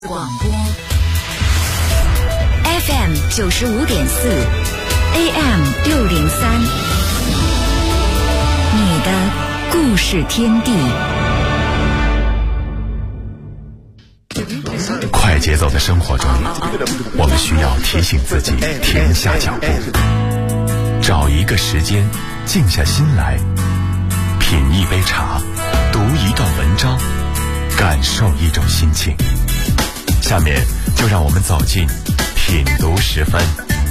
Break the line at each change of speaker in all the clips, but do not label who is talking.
广播 FM 95.4 AM 603，你的故事天地。
快节奏的生活中，我们需要提醒自己停下脚步，找一个时间静下心来，品一杯茶，读一段文章，感受一种心情。下面就让我们走进品读10分。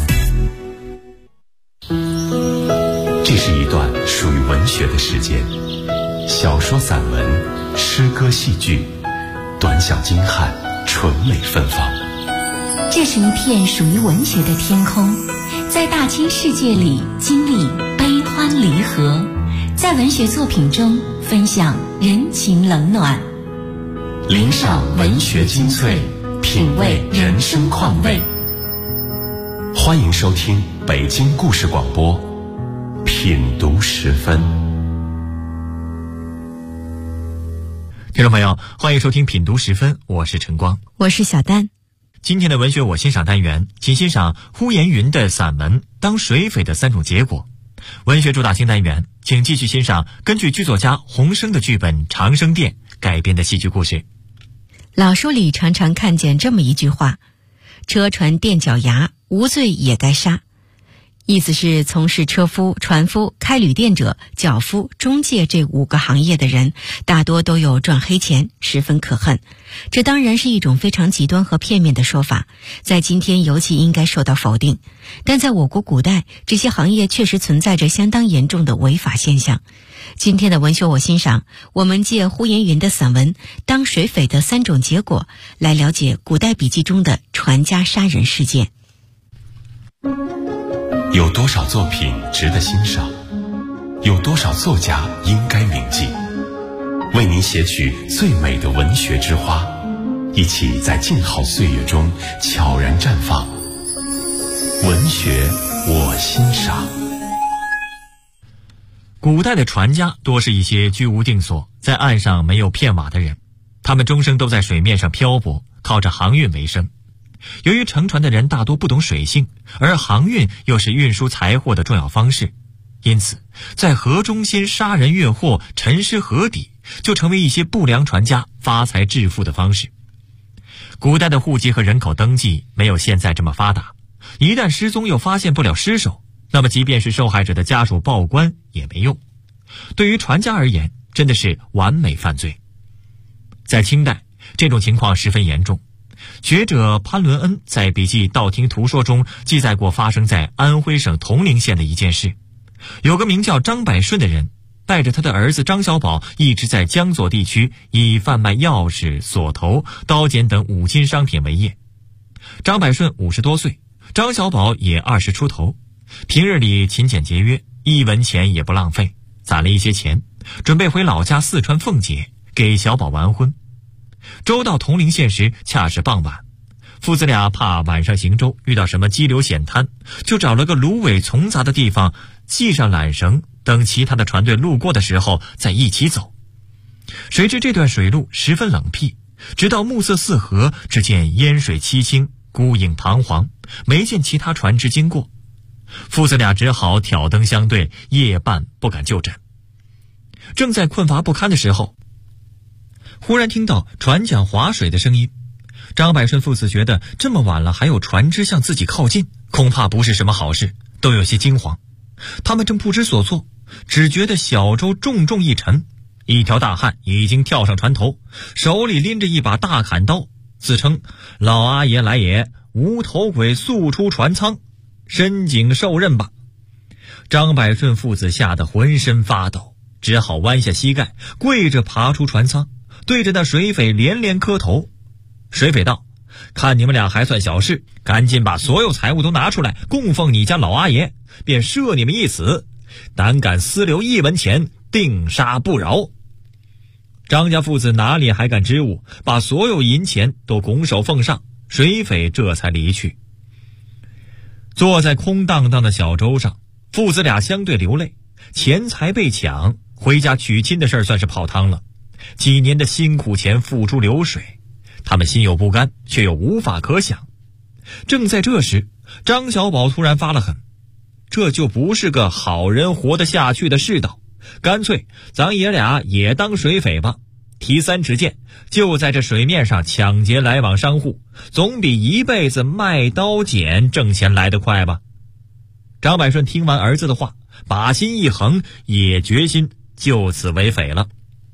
这是一段属于文学的时间，小说、散文、诗歌、戏剧，短小精悍，纯美芬芳。
这是一片属于文学的天空，在大千世界里经历悲欢离合，在文学作品中分享人情冷暖，
聆赏文学精粹，品味人生况味。欢迎收听北京故事广播品读10分。
听众朋友，欢迎收听品读10分，我是陈光，
我是小丹。
今天的文学我欣赏单元，请欣赏呼延云的散文《当水匪的3种结果》。文学主打新单元，请继续欣赏根据剧作家洪升的剧本《长生殿》改编的戏剧故事。
老书里常常看见这么一句话：车船垫脚牙，无罪也该杀。意思是从事车夫、船夫、开旅店者、脚夫、中介这5个行业的人，大多都有赚黑钱，十分可恨。这当然是一种非常极端和片面的说法，在今天尤其应该受到否定。但在我国古代，这些行业确实存在着相当严重的违法现象。今天的文学我欣赏，我们借呼延云的散文《当水匪的3种结果》来了解古代笔记中的船家杀人事件。
有多少作品值得欣赏？有多少作家应该铭记？为您写取最美的文学之花，一起在静好岁月中悄然绽放。文学我欣赏。
古代的船家多是一些居无定所，在岸上没有片瓦的人，他们终生都在水面上漂泊，靠着航运为生。由于乘船的人大多不懂水性，而航运又是运输财货的重要方式，因此在河中心杀人越货，沉尸河底，就成为一些不良船家发财致富的方式。古代的户籍和人口登记没有现在这么发达，一旦失踪又发现不了尸首，那么即便是受害者的家属报官也没用。对于船家而言，真的是完美犯罪。在清代，这种情况十分严重。学者潘伦恩在笔记《道听途说》中记载过发生在安徽省铜陵县的一件事。有个名叫张百顺的人，带着他的儿子张小宝一直在江左地区以贩卖钥匙、锁头、刀剪等5金商品为业。张百顺50多岁，张小宝也20出头，平日里勤俭节约，1文钱也不浪费，攒了一些钱，准备回老家四川奉节给小宝完婚。舟到铜陵县时恰是傍晚，父子俩怕晚上行舟遇到什么激流险滩，就找了个芦苇丛杂的地方系上缆绳，等其他的船队路过的时候再一起走。谁知这段水路十分冷僻，直到暮色四合，只见烟水凄清，孤影彷徨，没见其他船只经过。父子俩只好挑灯相对，夜半不敢就枕。正在困乏不堪的时候，忽然听到船桨划水的声音。张百顺父子觉得这么晚了还有船只向自己靠近，恐怕不是什么好事，都有些惊慌。他们正不知所措，只觉得小舟重重一沉，一条大汉已经跳上船头，手里拎着一把大砍刀，自称老阿爷来也，无头鬼速出船舱，申警受任吧。张百顺父子吓得浑身发抖，只好弯下膝盖，跪着爬出船舱，对着那水匪连连磕头。水匪道：看你们俩还算小事，赶紧把所有财物都拿出来供奉你家老阿爷，便赦你们一死，胆敢私留1文钱，定杀不饶。张家父子哪里还敢支吾，把所有银钱都拱手奉上，水匪这才离去。坐在空荡荡的小舟上，父子俩相对流泪，钱财被抢，回家娶亲的事算是泡汤了。几年的辛苦钱付诸流水， 他们心有不甘，却又无法可想。正在这时，张小宝突然发了狠，这就不是个好人活得下去的世道，干脆咱爷俩也当水匪吧，提3尺剑，就在这水面上抢劫来往商户，总比一辈子卖刀剪挣钱来得快吧。张百顺听完儿子的话，把心一横，也决心就此为匪了。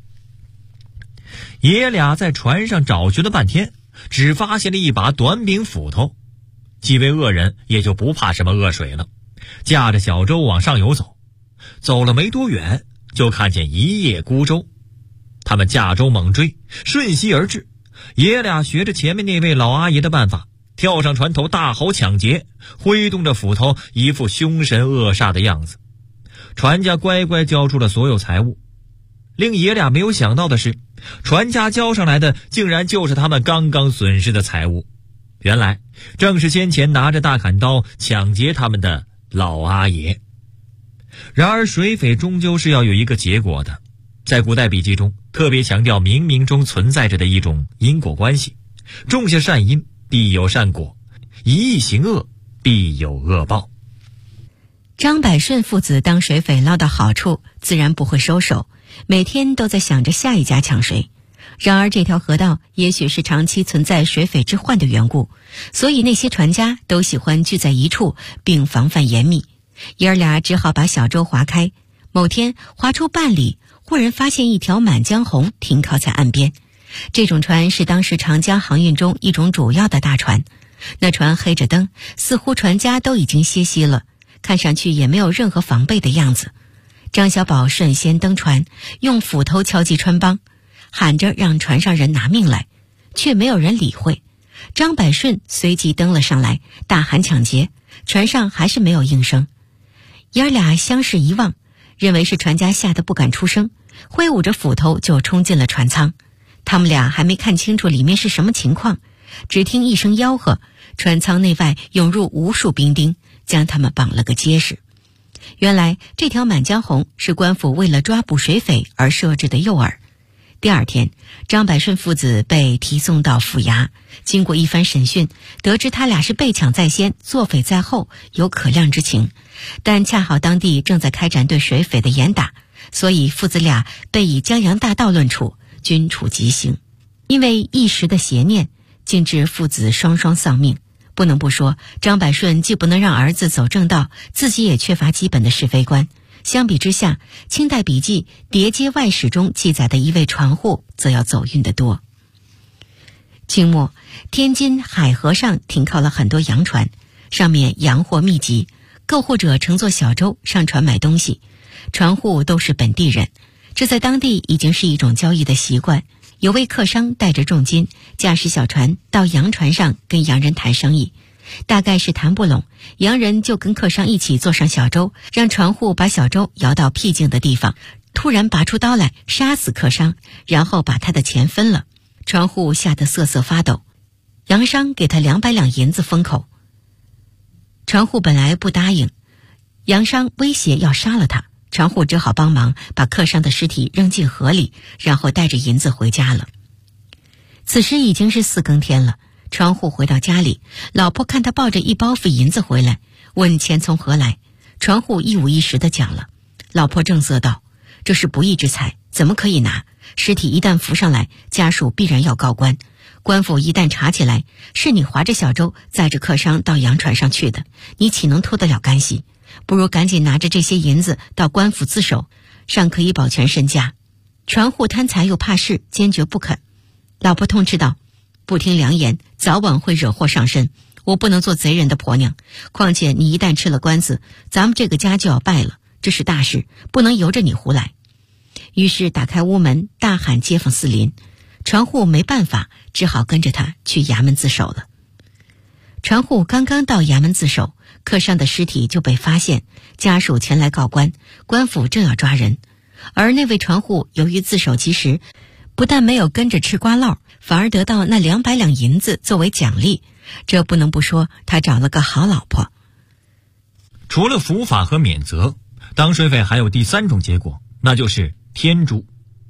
爷俩在船上找寻了半天，只发现了一把短柄斧头。几位恶人也就不怕什么恶水了，驾着小舟往上游走。走了没多远，就看见一叶孤舟，他们驾舟猛追，瞬息而至。爷俩学着前面那位老阿爷的办法，跳上船头大吼抢劫，挥动着斧头，一副凶神恶煞的样子。船家乖乖交出了所有财物。令爷俩没有想到的是，船家交上来的竟然就是他们刚刚损失的财物。原来正是先前拿着大砍刀抢劫他们的老阿爷。然而水匪终究是要有一个结果的，在古代笔记中特别强调冥冥中存在着的一种因果关系，种下善因必有善果，一意行恶必有恶报。
张百顺父子当水匪捞到好处，自然不会收手，每天都在想着下一家抢谁。然而这条河道也许是长期存在水匪之患的缘故，所以那些船家都喜欢聚在一处，并防范严密。爷儿俩只好把小舟划开。某天划出半里，忽然发现一条满江红停靠在岸边。这种船是当时长江航运中一种主要的大船。那船黑着灯，似乎船家都已经歇息了，看上去也没有任何防备的样子。张小宝率先登船，用斧头敲击穿帮，喊着让船上人拿命来，却没有人理会。张百顺随即登了上来，大喊抢劫，船上还是没有应声。爷儿俩相视一望，认为是船家吓得不敢出声，挥舞着斧头就冲进了船舱。他们俩还没看清楚里面是什么情况，只听一声吆喝，船舱内外涌入无数兵丁，将他们绑了个结实。原来这条满江红是官府为了抓捕水匪而设置的诱饵。第二天，张百顺父子被提送到府衙，经过一番审讯，得知他俩是被抢在先，作匪在后，有可谅之情。但恰好当地正在开展对水匪的严打，所以父子俩被以江洋大盗论处，均处极刑。因为一时的邪念，竟致父子双双丧命。不能不说，张百顺既不能让儿子走正道，自己也缺乏基本的是非观。相比之下，清代笔记《叠街外史》中记载的一位船户则要走运得多。清末，天津海河上停靠了很多洋船，上面洋货密集，购货者乘坐小舟上船买东西，船户都是本地人，这在当地已经是一种交易的习惯。有位客商带着重金，驾驶小船到洋船上跟洋人谈生意，大概是谈不拢，洋人就跟客商一起坐上小舟，让船户把小舟摇到僻静的地方，突然拔出刀来杀死客商，然后把他的钱分了。船户吓得瑟瑟发抖，洋商给他200两银子封口。船户本来不答应，洋商威胁要杀了他，船户只好帮忙把客商的尸体扔进河里，然后带着银子回家了。此时已经是4更天了，船户回到家里，老婆看他抱着一包袱银子回来，问钱从何来。船户一五一十地讲了。老婆正色道：“这是不义之财，怎么可以拿？尸体一旦浮上来，家属必然要告官，官府一旦查起来，是你划着小舟载着客商到洋船上去的，你岂能脱得了干系？不如赶紧拿着这些银子到官府自首，尚可以保全身家。”船户贪财又怕事，坚决不肯。老婆痛斥道：“不听良言，早晚会惹祸上身，我不能做贼人的婆娘。况且你一旦吃了官司，咱们这个家就要败了，这是大事，不能由着你胡来。”于是打开屋门，大喊街坊四邻。船户没办法，只好跟着他去衙门自首了。船户刚刚到衙门自首，客商的尸体就被发现，家属前来告官，官府正要抓人。而那位船户由于自首及时，不但没有跟着吃瓜烙，反而得到那200两银子作为奖励，这不能不说他找了个好老婆。
除了伏法和免责，当水匪还有第3种结果，那就是天诛。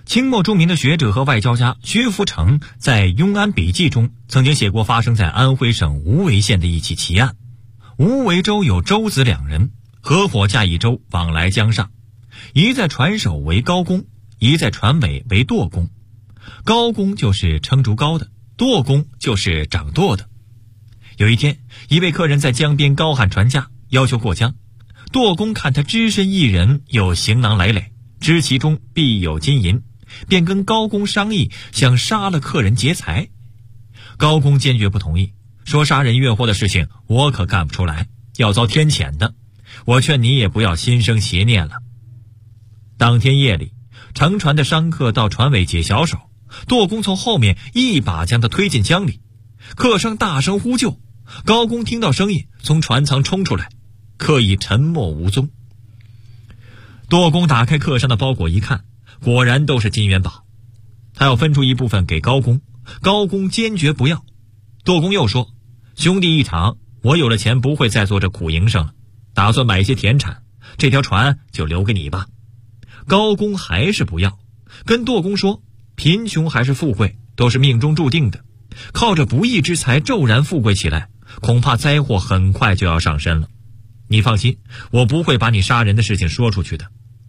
清末著名的学者和外交家薛福成在《庸安笔记》中曾经写过发生在安徽省无为县的一起奇案。无为州有州子2人，合伙驾一舟往来江上，一在船首为高工，一在船尾为舵工。高工就是撑竹篙的，舵工就是掌舵的。有一天，一位客人在江边高喊船价，要求过江。舵工看他只身一人，又行囊累累，知其中必有金银，便跟高工商议，想杀了客人劫财。高工坚决不同意，说杀人越货的事情我可干不出来，要遭天谴的。我劝你也不要心生邪念了。当天夜里，乘船的商客到船尾解小手，舵工从后面一把将他推进江里。客商大声呼救，高工听到声音从船舱冲出来，客已沉没无踪。舵工打开客商的包裹一看，果然都是金元宝。他要分出一部分给高工，高工坚决不要。舵工又说，兄弟一场，我有了钱不会再做这苦营生了，打算买一些田产，这条船就留给你吧。高工还是不要，跟舵工说，贫穷还是富贵都是命中注定的，靠着不义之财骤然富贵起来，恐怕灾祸很快就要上身了。你放心，我不会把你杀人的事情说出去的。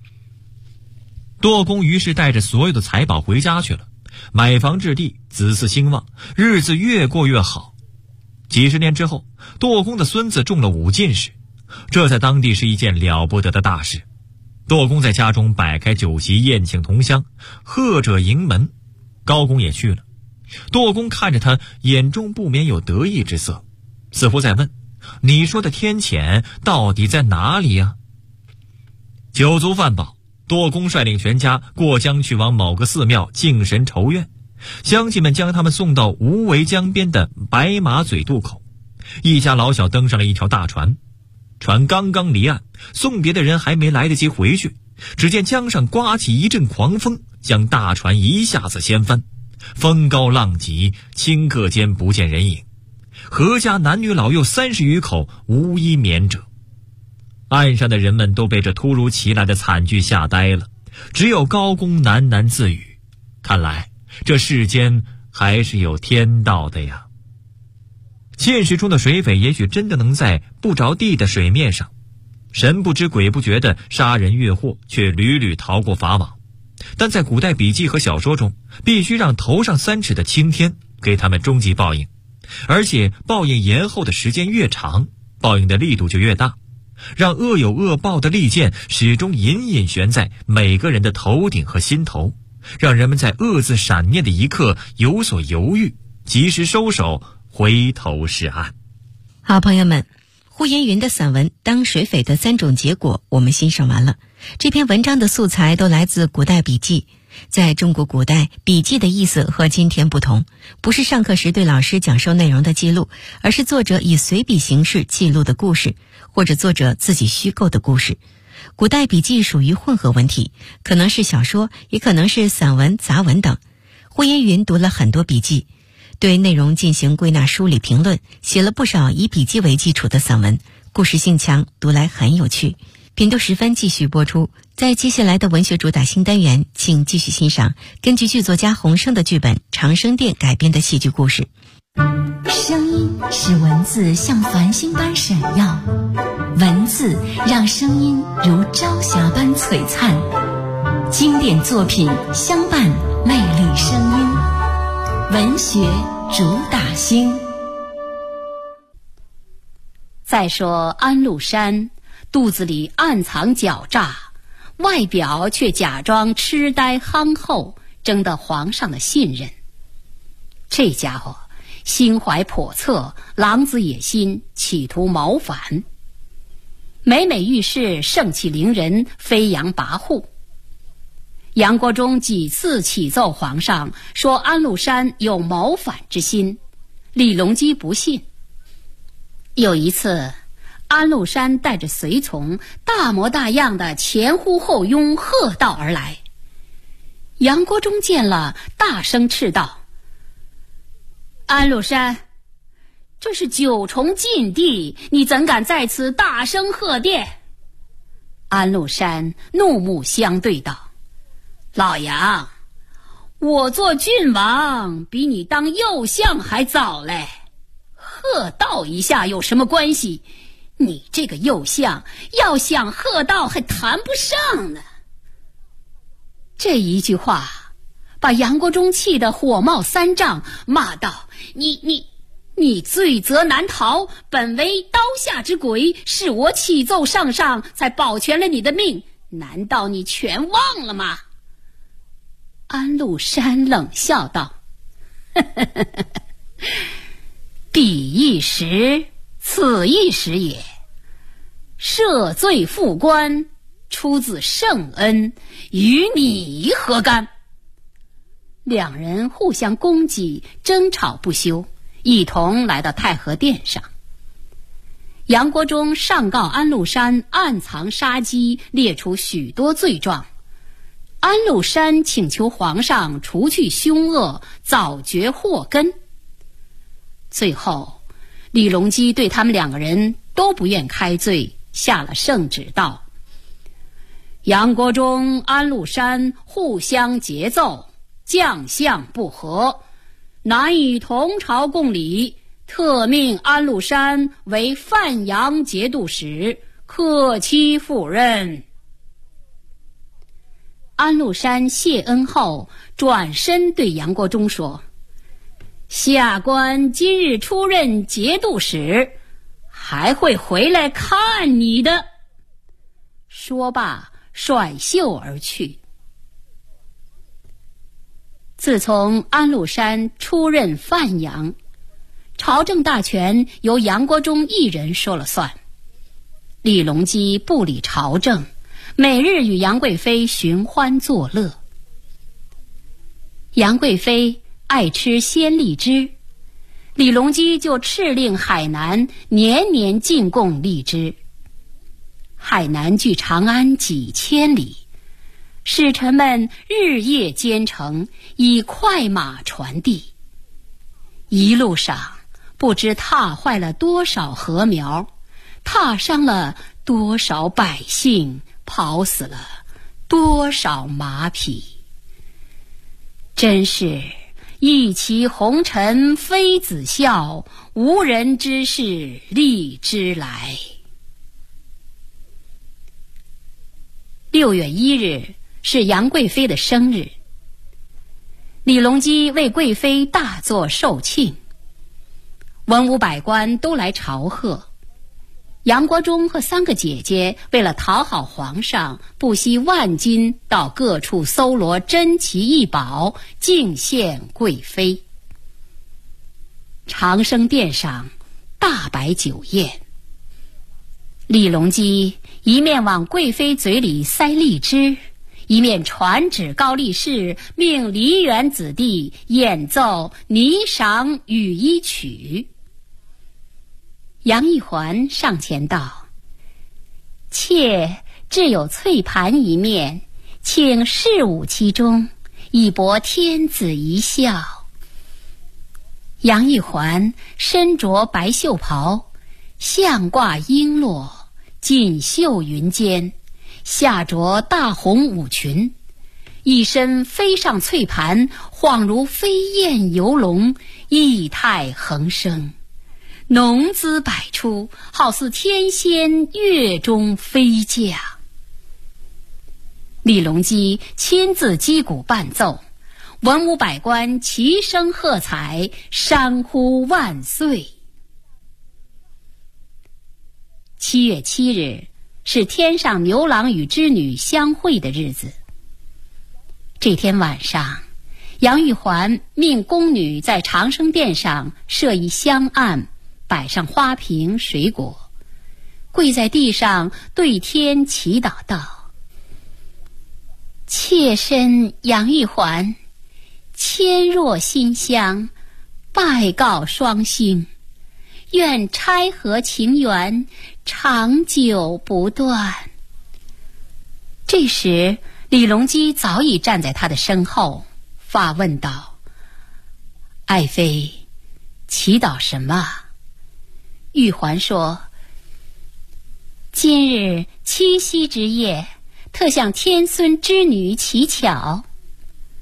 舵工于是带着所有的财宝回家去了，买房置地，子嗣兴旺，日子越过越好。几十年之后，舵工的孙子中了5进士，这在当地是一件了不得的大事。舵工在家中摆开酒席，宴请同乡，贺者迎门。高工也去了。舵工看着他，眼中不免有得意之色，似乎在问，你说的天谴到底在哪里呀？酒足饭饱，舵工率领全家过江去往某个寺庙敬神酬愿。乡亲们将他们送到无为江边的白马嘴渡口，一家老小登上了一条大船。船刚刚离岸，送别的人还没来得及回去，只见江上刮起一阵狂风，将大船一下子掀翻，风高浪急，顷刻间不见人影，何家男女老幼30余口无一免者。岸上的人们都被这突如其来的惨剧吓呆了，只有高工喃喃自语，看来这世间还是有天道的呀。现实中的水匪也许真的能在不着地的水面上神不知鬼不觉地杀人越货，却屡屡逃过法网，但在古代笔记和小说中，必须让头上3尺的青天给他们终极报应，而且报应延后的时间越长，报应的力度就越大，让恶有恶报的利剑始终隐隐悬在每个人的头顶和心头，让人们在恶字闪念的一刻有所犹豫，及时收手，回头是岸。
好朋友们，呼延云的散文《当水匪的3种结果》我们欣赏完了。这篇文章的素材都来自古代笔记。在中国古代，笔记的意思和今天不同，不是上课时对老师讲授内容的记录，而是作者以随笔形式记录的故事，或者作者自己虚构的故事。古代笔记属于混合文体，可能是小说，也可能是散文、杂文等。呼延云读了很多笔记，对内容进行归纳梳理评论，写了不少以笔记为基础的散文，故事性强，读来很有趣。品读10分继续播出。在接下来的文学主打新单元，请继续欣赏根据剧作家洪升的剧本《长生殿》改编的戏剧故事。
声音使文字像繁星般闪耀，文字让声音如朝霞般璀璨。经典作品相伴魅力声音，文学主打星。
再说安禄山肚子里暗藏狡诈，外表却假装痴呆憨厚，争得皇上的信任。这家伙心怀叵测，狼子野心，企图谋反。每每遇事盛气凌人，飞扬跋扈。杨国忠几次启奏皇上，说安禄山有谋反之心，李隆基不信。有一次，安禄山带着随从大模大样的前呼后拥喝道而来。杨国忠见了，大声斥道：安禄山，这是9重禁地，你怎敢在此大声喝殿？安禄山怒目相对道：老杨， 我做郡王比你当右相还早嘞，喝道一下有什么关系？你这个右相要想喝道还谈不上呢。这一句话把杨国忠气得火冒三丈，骂道：你罪责难逃，本为刀下之鬼，是我启奏上上才保全了你的命，难道你全忘了吗？安禄山冷笑道：彼一时，此一时也。赦罪复官，出自圣恩，与你何干？两人互相攻击，争吵不休，一同来到太和殿上。杨国忠上告安禄山暗藏杀机，列出许多罪状。安禄山请求皇上除去凶恶，早绝祸根。最后李隆基对他们两个人都不愿开罪，下了圣旨道：杨国忠、安禄山互相结奏，将相不和，难以同朝共理，特命安禄山为范阳节度使，克期赴任。安禄山谢恩后，转身对杨国忠说：下官今日出任节度使，还会回来看你的。说罢甩袖而去。自从安禄山出任范阳，朝政大权由杨国忠一人说了算。李隆基不理朝政，每日与杨贵妃寻欢作乐。杨贵妃爱吃鲜荔枝，李隆基就敕令海南年年进贡荔枝。海南距长安几千里，使臣们日夜兼程，以快马传递。一路上不知踏坏了多少禾苗，踏伤了多少百姓，跑死了多少马匹。真是一骑红尘妃子笑，无人知是荔枝来。6月1日是杨贵妃的生日，李隆基为贵妃大作寿庆，文武百官都来朝贺。杨国忠和3个姐姐为了讨好皇上，不惜万金到各处搜罗珍奇异宝，敬献贵妃。长生殿上大摆酒宴，李隆基一面往贵妃嘴里塞荔枝，一面传旨高力士，命梨园子弟演奏《霓裳羽衣曲》。杨玉环上前道：妾只有翠盘一面，请试舞其中，以博天子一笑。杨玉环身着白袖袍，项挂璎珞，锦绣云间，下着大红舞裙，一身飞上翠盘，恍如飞燕游龙，意态横生，浓姿百出，好似天仙月中飞驾。李隆基亲自击鼓伴奏，文武百官齐声喝彩，山呼万岁。7月7日是天上牛郎与织女相会的日子。这天晚上，杨玉环命宫女在长生殿上设一香案，摆上花瓶水果，跪在地上对天祈祷道：妾身杨玉环，谦若馨香，拜告双星，愿钗和情缘长久不断。这时李隆基早已站在他的身后，发问道：爱妃祈祷什么？玉环说：今日七夕之夜，特向天孙织女乞巧。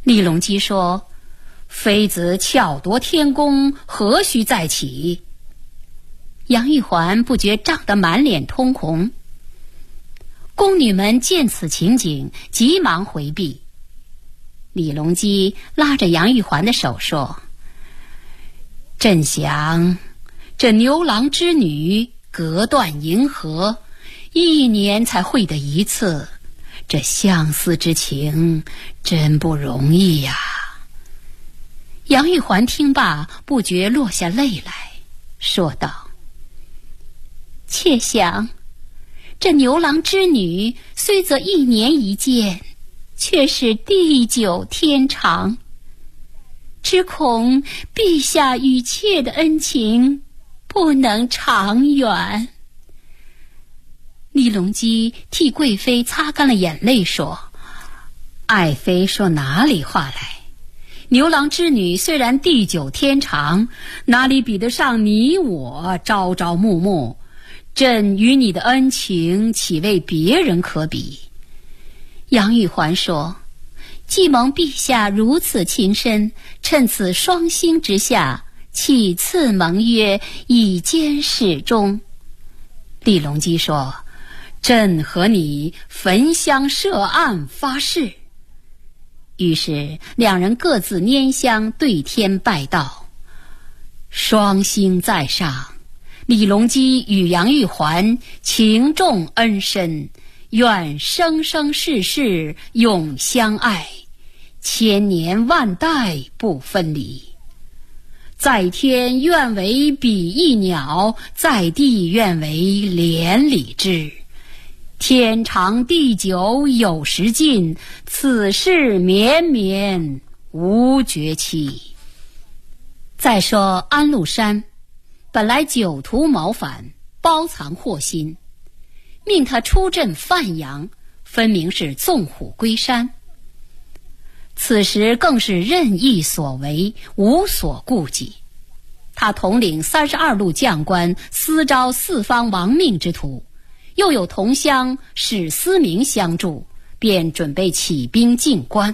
李隆基说：“妃子巧夺天工，何须再起？”杨玉环不觉涨得满脸通红。宫女们见此情景，急忙回避。李隆基拉着杨玉环的手说：“朕想，这牛郎织女隔断银河，1年才会得一次，这相思之情真不容易呀。”杨玉环听罢，不觉落下泪来，说道：“妾想，这牛郎织女虽则1年一见，却是地久天长，只恐陛下与妾的恩情不能长远。”李隆基替贵妃擦干了眼泪，说：“爱妃说哪里话来？牛郎织女虽然地久天长，哪里比得上你我朝朝暮暮？朕与你的恩情岂为别人可比？”杨玉环说：“既蒙陛下如此情深，趁此双星之下，岂次盟约，以坚始终。”李隆基说：“朕和你焚香设案发誓。”于是两人各自拈香对天拜道：“双星在上，李隆基与杨玉环情重恩深，愿生生世世永相爱，千年万代不分离。在天愿为比翼鸟，在地愿为连理枝。天长地久有时尽，此事绵绵无绝期。”再说安禄山本来久图谋反，包藏祸心，命他出镇范阳，分明是纵虎归山。此时更是任意所为，无所顾忌。他统领32路将官，私招四方亡命之徒，又有同乡史思明相助，便准备起兵进关。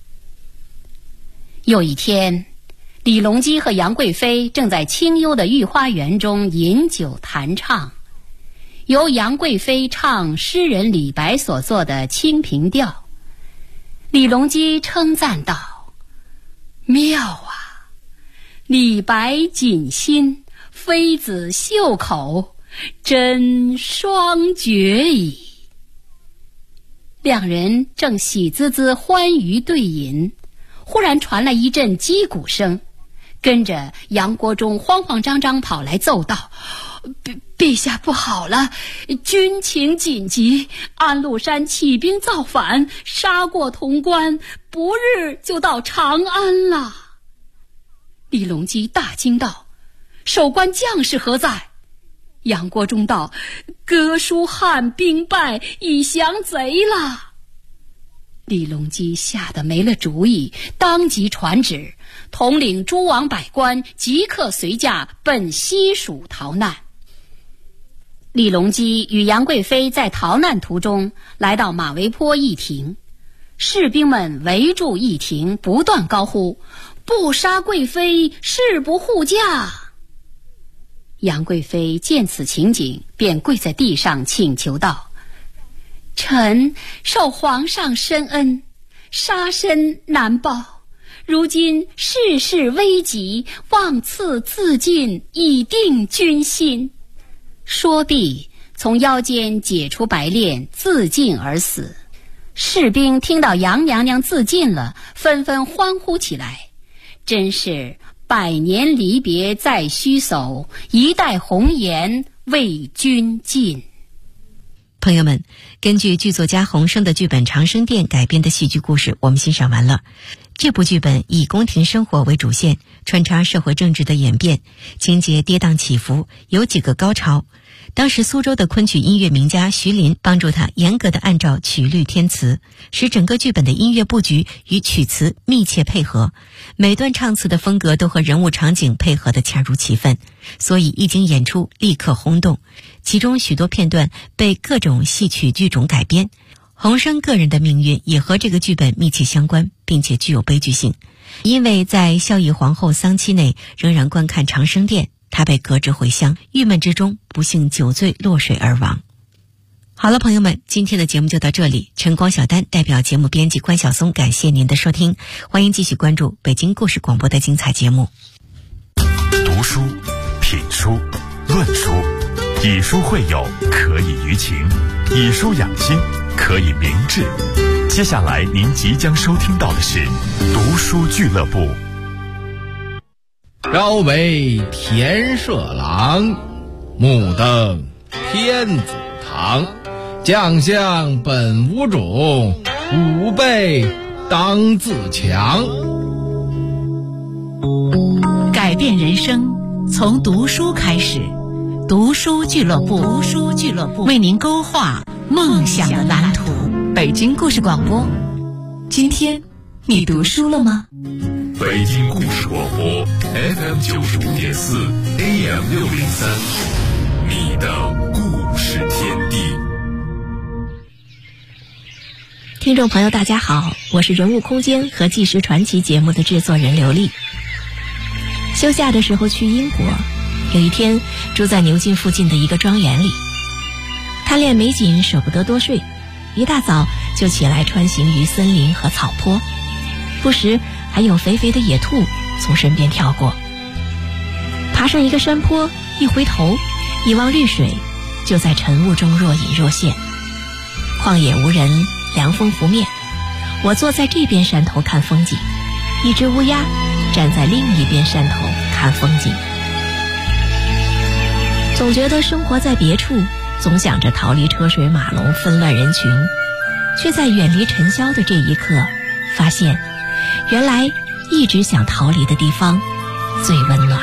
有一天，李隆基和杨贵妃正在清幽的御花园中饮酒弹唱，由杨贵妃唱诗人李白所作的《清平调》。李隆基称赞道：“妙啊！李白锦心，妃子袖口，真双绝矣。”两人正喜滋滋欢愉对饮，忽然传来一阵击鼓声，跟着杨国忠慌慌张张跑来奏道：“陛下不好了，军情紧急，安禄山起兵造反，杀过潼关，不日就到长安了。”李隆基大惊道：“守关将士何在？”杨国忠道：“哥舒汉兵败，已降贼了。”李隆基吓得没了主意，当即传旨，统领诸王百官即刻随驾奔西蜀逃难。李隆基与杨贵妃在逃难途中来到马嵬坡驿亭，士兵们围住驿亭，不断高呼：“不杀贵妃，誓不护驾！”杨贵妃见此情景，便跪在地上请求道：“臣受皇上深恩，杀身难报，如今世事危急，望赐自尽，以定军心。”说毕，从腰间解出白链，自尽而死。士兵听到杨娘娘自尽了，纷纷欢呼起来，真是100年离别在须叟，一代红颜为君尽。
朋友们，根据剧作家洪升的剧本《长生殿》改编的戏剧故事，我们欣赏完了。这部剧本以宫廷生活为主线，穿插社会政治的演变，情节跌宕起伏，有几个高潮。当时苏州的昆曲音乐名家徐林帮助他严格地按照曲律填词，使整个剧本的音乐布局与曲词密切配合，每段唱词的风格都和人物场景配合得恰如其分，所以一经演出立刻轰动。其中许多片段被各种戏曲剧种改编， 洪生个人的命运也和这个剧本密切相关，并且具有悲剧性。因为在孝义皇后丧期内仍然观看长生殿，他被革职回乡，郁闷之中不幸酒醉落水而亡。好了，朋友们，今天的节目就到这里。晨光小丹代表节目编辑关晓松，感谢您的收听，欢迎继续关注北京故事广播的精彩节目。
读书、品书、论书，以书会友，可以娱情；以书养心，可以明志。接下来您即将收听到的是读书俱乐部。
朝为田舍郎，暮登天子堂。将相本无种，吾辈当自强。
改变人生，从读书开始。读书俱乐部，为您勾画梦想的蓝图。北京故事广播，今天你读书了吗？
北京故事广播 FM 95.4 AM 603，你的故事天地。
听众朋友大家好，我是人物空间和纪实传奇节目的制作人刘丽。休假的时候去英国，有一天住在牛津附近的一个庄园里，贪恋美景舍不得多睡，一大早就起来穿行于森林和草坡，不时还有肥肥的野兔从身边跳过。爬上一个山坡，一回头一望绿水，就在晨雾中若隐若现。旷野无人，凉风拂面，我坐在这边山头看风景，一只乌鸦站在另一边山头看风景。总觉得生活在别处，总想着逃离车水马龙纷乱人群，却在远离尘嚣的这一刻发现，原来一直想逃离的地方最温暖。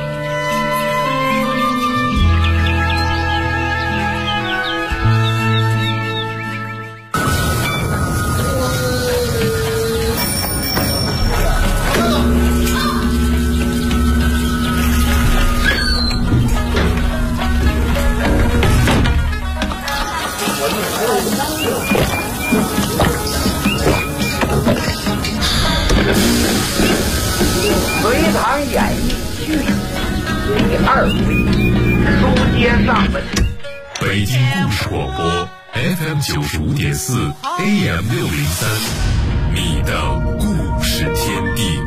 隋唐演义续第2回，书接上文。
北京故事广播 FM 95.4 AM 603，你的故事天地。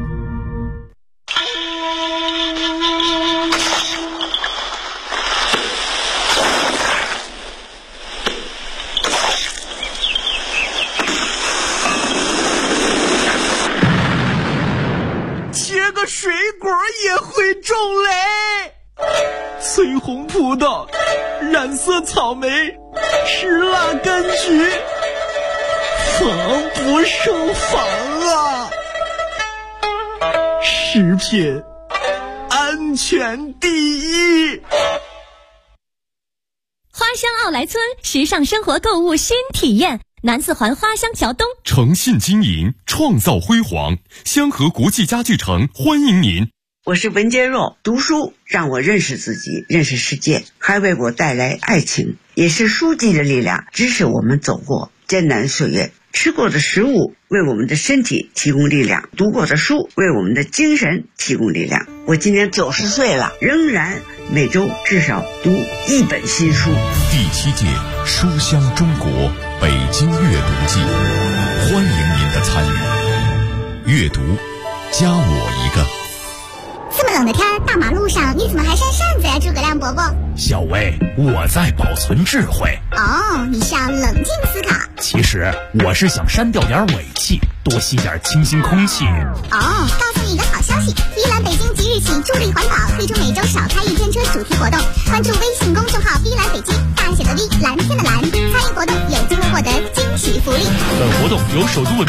水果也会种雷，翠红葡萄，染色草莓，石蜡柑橘，防不胜防啊！食品安全第一。
花乡奥莱村时尚生活购物新体验，南四环花乡桥东，
诚信经营，创造辉煌。香河国际家具城欢迎您。
我是文坚若，读书让我认识自己，认识世界，还为我带来爱情，也是书籍的力量支持我们走过艰难岁月。吃过的食物为我们的身体提供力量，读过的书为我们的精神提供力量。我今年90岁了，仍然每周至少读1本新书。
第7届书香中国北京阅读季，欢迎您的参与。阅读，加我一个。
这么冷的天，大马路上你怎么还扇扇子呀，诸葛亮伯伯？
小薇，我在保存智慧。
哦，你是要冷静思考。
其实我是想删掉点尾气，多吸点清新空气。
哦，告诉你一个好消息，依兰北京即日起助力环保，推出每周少开1天车主题活动。关注微信公众号依兰北京，大写的 V， 蓝天的蓝，参与活动有机会获得惊喜福利。
本活动由首都文